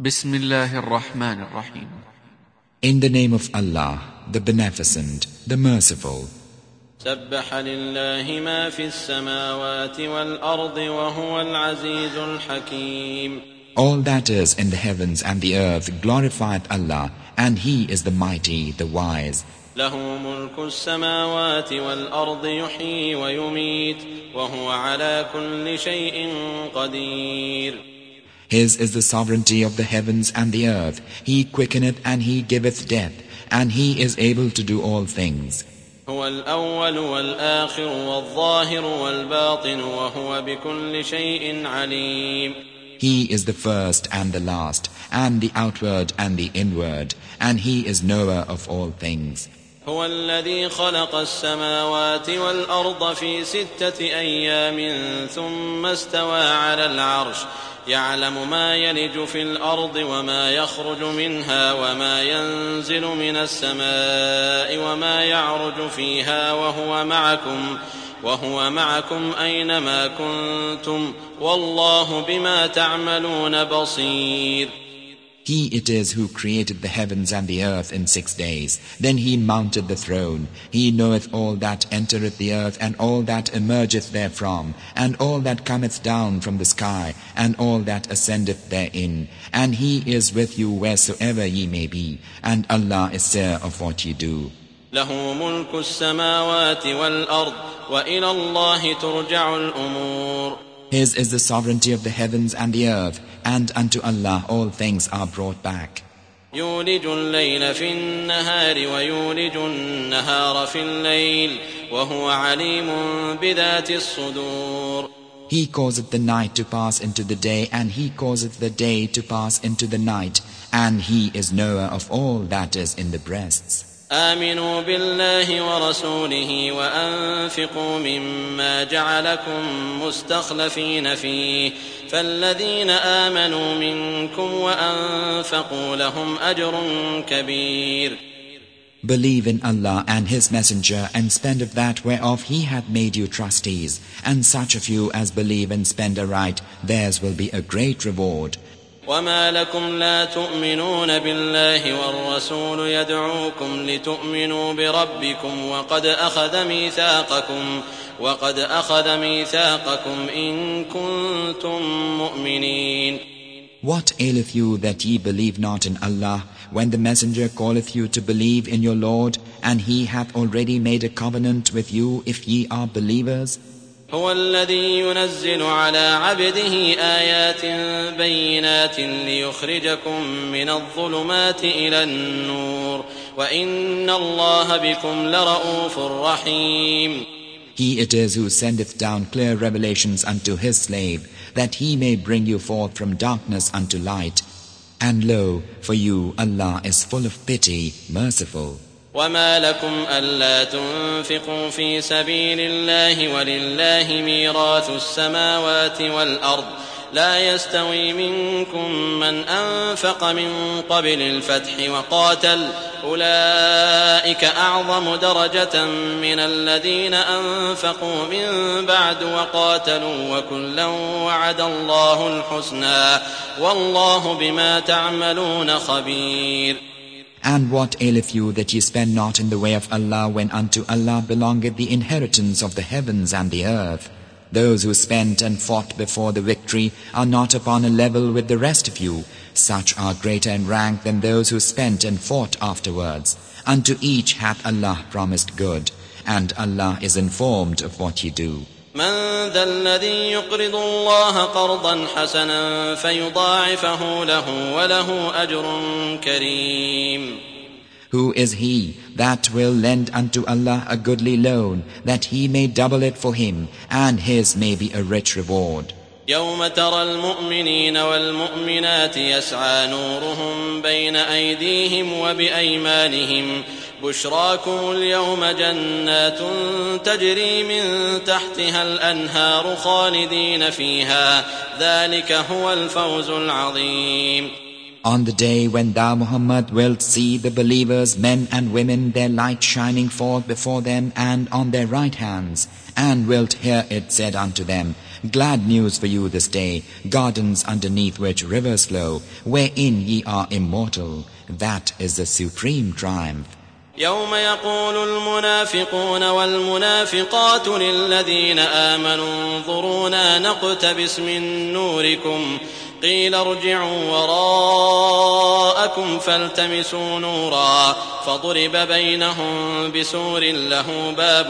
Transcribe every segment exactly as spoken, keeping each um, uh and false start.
Bismillahir Rahmanir Rahim. In the name of Allah, the Beneficent, the Merciful. سبح لله ما في السماوات والأرض وهو العزيز الحكيم. All that is in the heavens and the earth glorifieth Allah, and He is the mighty, the wise. له ملك السماوات والأرض يحيي ويميت وهو على كل شيء قدير. His is the sovereignty of the heavens and the earth. He quickeneth and He giveth death, and He is able to do all things. هو الأول والآخر والظاهر والباطن وهو بكل شيء عليم. He is the first and the last, and the outward and the inward, and He is knower of all things. هو الذي خلق السماوات والأرض في ستة أيام ثم استوى على العرش يعلم ما يلج في الأرض وما يخرج منها وما ينزل من السماء وما يعرج فيها وهو معكم وهو معكم أينما كنتم والله بما تعملون بصير. He it is who created the heavens and the earth in six days. Then He mounted the throne. He knoweth all that entereth the earth, and all that emergeth therefrom, and all that cometh down from the sky, and all that ascendeth therein. And He is with you wheresoever ye may be, and Allah is seer of what ye do. له ملك السماوات والأرض وإلى الله ترجع الأمور. His is the sovereignty of the heavens and the earth, and unto Allah all things are brought back. يولج الليل في النهار ويولج النهار في الليل وهو عليم بذات الصدور. He causeth the night to pass into the day, and He causeth the day to pass into the night, and He is knower of all that is in the breasts. آمنوا بالله ورسوله وأنفقوا مما جعلكم مستخلفين فيه فالذين آمنوا منكم وأنفقوا لهم أجر كبير. Believe in Allah and His Messenger, and spend of that whereof He hath made you trustees, and such of you as believe and spend aright, theirs will be a great reward. وما لكم لا تؤمنون بالله والرسول يدعوكم لتؤمنوا بربكم وقد أخذ ميثاقكم وقد أخذ ميثاقكم إن كنتم مؤمنين. What aileth you that ye believe not in Allah, when the Messenger calleth you to believe in your Lord, and He hath already made a covenant with you if ye are believers? هو الذي ينزل على عبده آيات بينات ليخرجكم من الظلمات إلى النور وإن الله بكم لرؤوف رحيم. He it is who sendeth down clear revelations unto His slave, that He may bring you forth from darkness unto light. And lo, for you Allah is full of pity, merciful. وما لكم ألا تنفقوا في سبيل الله ولله ميراث السماوات والأرض لا يستوي منكم من أنفق من قبل الفتح وقاتل أولئك أعظم درجة من الذين أنفقوا من بعد وقاتلوا وكلا وعد الله الحسنى والله بما تعملون خبير. And what aileth you that ye spend not in the way of Allah, when unto Allah belongeth the inheritance of the heavens and the earth? Those who spent and fought before the victory are not upon a level with the rest of you. Such are greater in rank than those who spent and fought afterwards. Unto each hath Allah promised good, and Allah is informed of what ye do. من ذا الذي يقرض الله قرضا حسنا فيضاعفه له وله أجر كريم. Who is he that will lend unto Allah a goodly loan, that He may double it for him, and his may be a rich reward? يوم ترى المؤمنين والمؤمنات يسعى نورهم بين أيديهم وبأيمانهم بشراكم اليوم جنات تجري من تحتها الأنهار خالدين فيها ذلك هو الفوز العظيم. On the day when thou, Muhammad, wilt see the believers, men and women, their light shining forth before them and on their right hands, and wilt hear it said unto them, Glad news for you this day, gardens underneath which rivers flow, wherein ye are immortal. That is the supreme triumph. يوم يقول المنافقون والمنافقات للذين آمنوا انظرونا نقتبس من نوركم قيل ارجعوا وراءكم فالتمسوا نورا فضرب بينهم بسور له باب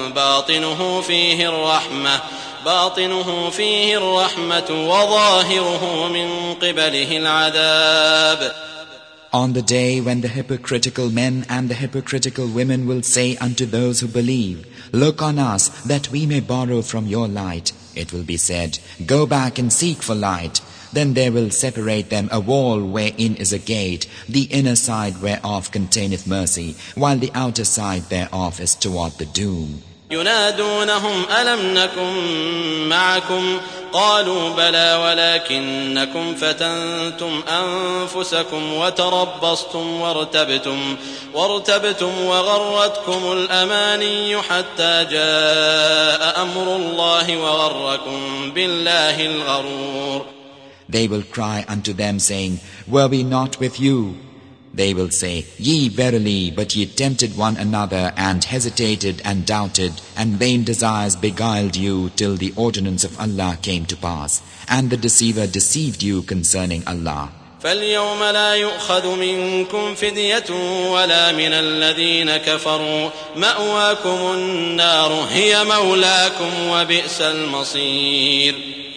باطنه فيه الرحمة باطنه فيه الرحمة وظاهره من قبله العذاب. On the day when the hypocritical men and the hypocritical women will say unto those who believe, Look on us, that we may borrow from your light. It will be said, Go back and seek for light. Then there will separate them a wall wherein is a gate, the inner side whereof containeth mercy, while the outer side thereof is toward the doom. ينادونهم ألم نكن معكم قالوا بلى ولكنكم فتنتم أنفسكم وتربصتم وارتبتم وارتبتم وغرتكم الأماني حتى جاء أمر الله وغركم بالله الغرور. They will cry unto them, saying, Were we not with you? They will say, Ye verily, but ye tempted one another, and hesitated and doubted, and vain desires beguiled you till the ordinance of Allah came to pass, and the deceiver deceived you concerning Allah. فاليوم لا يؤخذ منكم فدية ولا من الذين كفروا مأواكم النار هي مولاكم وبئس المصير.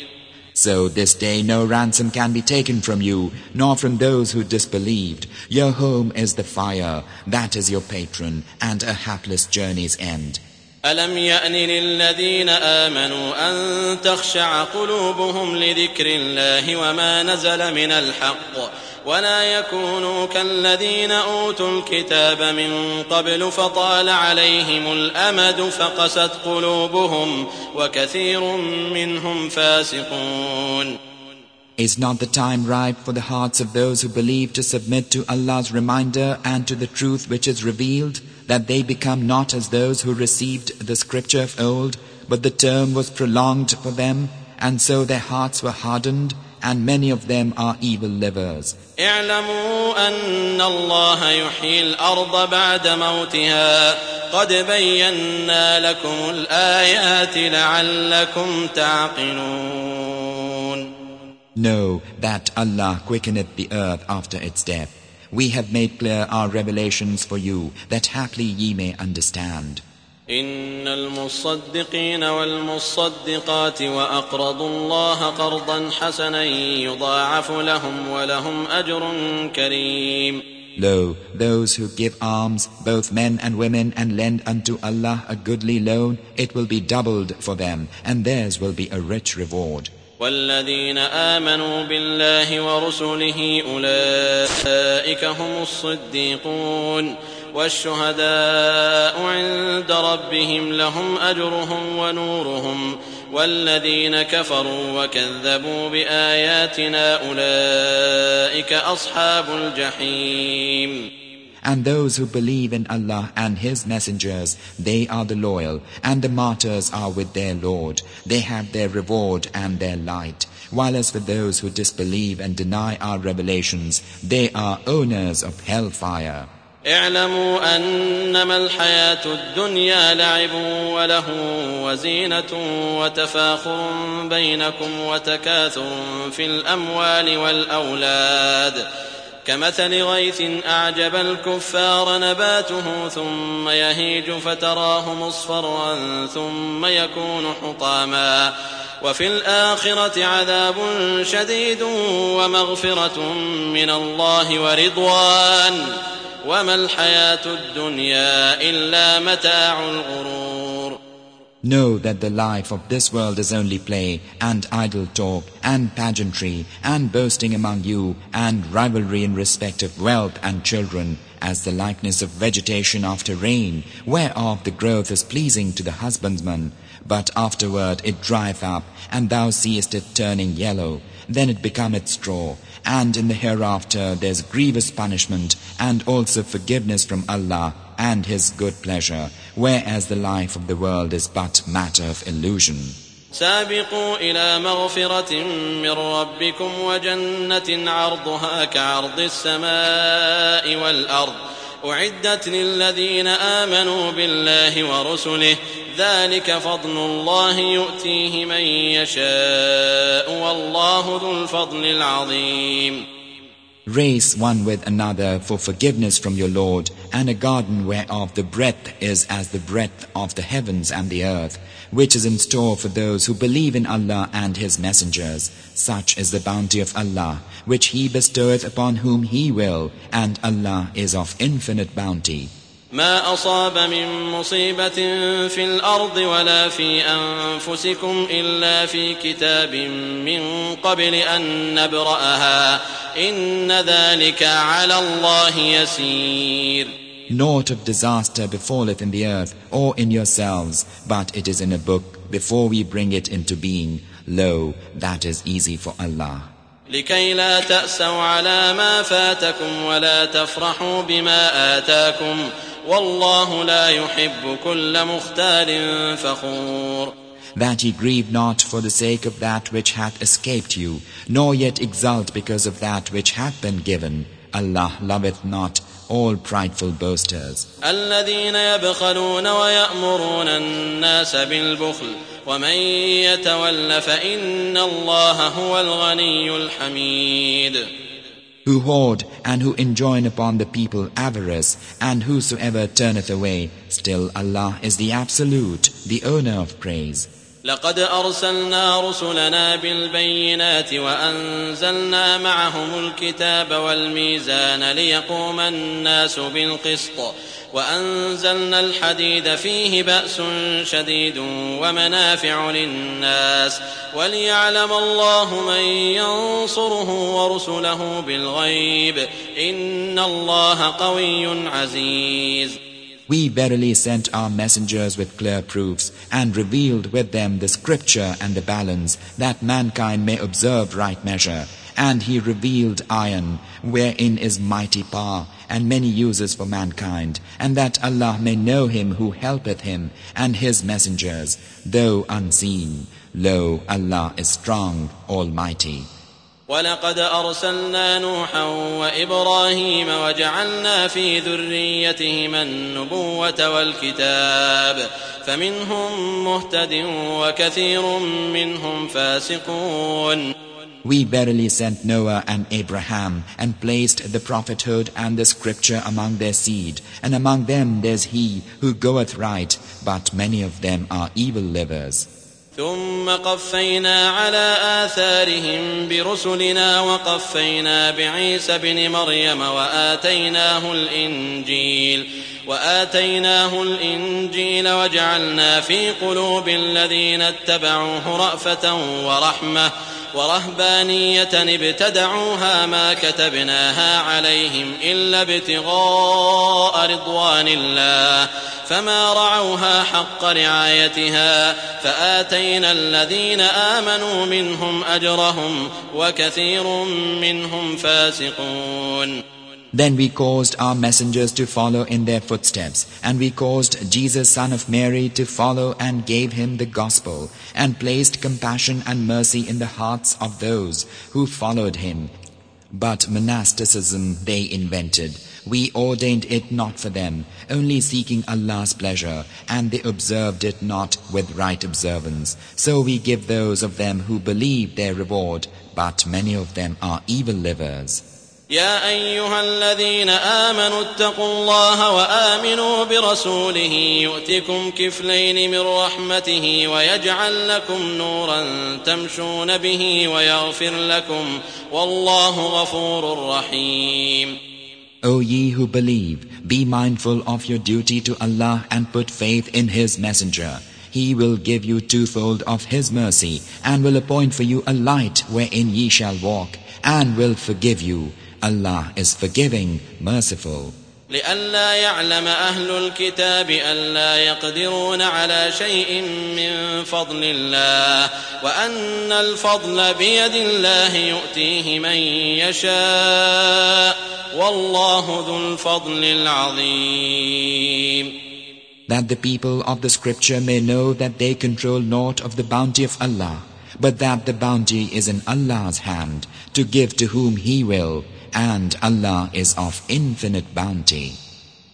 So this day no ransom can be taken from you, nor from those who disbelieved. Your home is the fire, that is your patron, and a hapless journey's end. ألم يأن للذين آمنوا أن تخشع قلوبهم لذكر الله وما نزل من الحق ولا يكونوا كالذين أوتوا الكتاب من قبل فطال عليهم الأمد فقست قلوبهم وكثير منهم فاسقون. Is not the time ripe for the hearts of those who believe to submit to Allah's reminder and to the truth which is revealed, that they become not as those who received the scripture of old, but the term was prolonged for them, and so their hearts were hardened, and many of them are evil livers. اعلموا أن الله يحيي الأرض بعد موتها قد بينا لكم الآيات لعلكم تعقلون. Know that Allah quickeneth the earth after its death. We have made clear our revelations for you, that haply ye may understand. إن المصدقين والمصدقات وأقرضوا الله قرضا حسنا يضاعف لهم ولهم أجر كريم. Lo, those who give alms, both men and women, and lend unto Allah a goodly loan, it will be doubled for them, and theirs will be a rich reward. والذين آمنوا بالله ورسله أولئك هم الصديقون والشهداء عند ربهم لهم أجرهم ونورهم والذين كفروا وكذبوا بآياتنا أولئك أصحاب الجحيم. And those who believe in Allah and His messengers, they are the loyal, and the martyrs are with their Lord. They have their reward and their light. While as for those who disbelieve and deny our revelations, they are owners of hellfire. اعلموا أنما الحياة الدنيا لعب وله وزينة وتفاخر بينكم وتكاثر في الأموال والأولاد كمثل غيث أعجب الكفار نباته ثم يهيج فتراه مصفرا ثم يكون حطاما وفي الآخرة عذاب شديد ومغفرة من الله ورضوان وما الحياة الدنيا إلا متاع الغرور. Know that the life of this world is only play, and idle talk, and pageantry, and boasting among you, and rivalry in respect of wealth and children, as the likeness of vegetation after rain, whereof the growth is pleasing to the husbandman, but afterward it drieth up, and thou seest it turning yellow, then it becometh straw, and in the hereafter there is grievous punishment, and also forgiveness from Allah, and His good pleasure, whereas the life of the world is but matter of illusion. سابقوا إلى مغفرة من ربكم وجنة عرضها كعرض السماء والأرض أعدت للذين آمنوا بالله ورسله ذلك فضل الله يؤتيه من يشاء والله ذو الفضل العظيم. Race one with another for forgiveness from your Lord, and a garden whereof the breadth is as the breadth of the heavens and the earth, which is in store for those who believe in Allah and His messengers. Such is the bounty of Allah, which He bestoweth upon whom He will, and Allah is of infinite bounty. ما أصاب من مصيبة في الأرض ولا في أنفسكم إلا في كتاب من قبل أن نبرأها إن ذلك على الله يسير. Naught of disaster befalleth in the earth or in yourselves, but it is in a book before we bring it into being. Lo, that is easy for Allah. لكي لا تأسوا على ما فاتكم ولا تفرحوا بما آتاكم والله لا يحب كل مختال فخور. That ye grieve not for the sake of that which hath escaped you, nor yet exult because of that which hath been given. Allah loveth not all prideful boasters. الذين يبخلون ويأمرون الناس بالبخل ومن يتول فإن الله هو الغني الحميد. Who hoard and who enjoin upon the people avarice, and whosoever turneth away, still Allah is the absolute, the owner of praise. لقد أرسلنا رسلنا بالبينات وأنزلنا معهم الكتاب والميزان ليقوم الناس بالقسط وأنزلنا الحديد فيه بأس شديد ومنافع للناس وليعلم الله من ينصره ورسله بالغيب إن الله قوي عزيز. We verily sent our messengers with clear proofs, and revealed with them the scripture and the balance, that mankind may observe right measure. And He revealed iron, wherein is mighty power, and many uses for mankind, and that Allah may know Him who helpeth Him, and His messengers, though unseen. Lo, Allah is strong, almighty. ولقد أرسلنا نوحا وإبراهيم وجعلنا في ذريتهما النبوة والكتاب فمنهم مهتد وكثير منهم فاسقون. We verily sent Noah and Abraham, and placed the prophethood and the scripture among their seed, and among them there's he who goeth right, but many of them are evil livers. ثم قفينا على آثارهم برسلنا وقفينا بعيسى بن مريم وآتيناه الإنجيل وآتيناه الإنجيل وجعلنا في قلوب الذين اتبعوه رأفة ورحمة ورهبانية ابتدعوها ما كتبناها عليهم إلا ابتغاء رضوان الله فما رعوها حق رعايتها فآتينا الذين آمنوا منهم أجرهم وكثير منهم فاسقون. Then we caused our messengers to follow in their footsteps, and we caused Jesus son of Mary to follow and gave him the gospel, and placed compassion and mercy in the hearts of those who followed him. But monasticism they invented. We ordained it not for them, only seeking Allah's pleasure, and they observed it not with right observance. So we give those of them who believe their reward, but many of them are evil livers. يا أيها الذين آمنوا اتقوا الله وآمنوا برسوله يؤتكم كفلين من رحمته ويجعل لكم نورا تمشون به ويغفر لكم والله غفور رحيم. O ye who believe, be mindful of your duty to Allah and put faith in His messenger. He will give you twofold of His mercy, and will appoint for you a light wherein ye shall walk, and will forgive you. Allah is forgiving, merciful. لئلا يعلم أهل الكتاب ألا يقدرون على شيء من فضل الله وأن الفضل بيد الله يؤتيه من يشاء والله ذو الفضل العظيم. that the people of the scripture may know that they control naught of the bounty of Allah, but that the bounty is in Allah's hand, to give to whom He will, and Allah is of infinite bounty.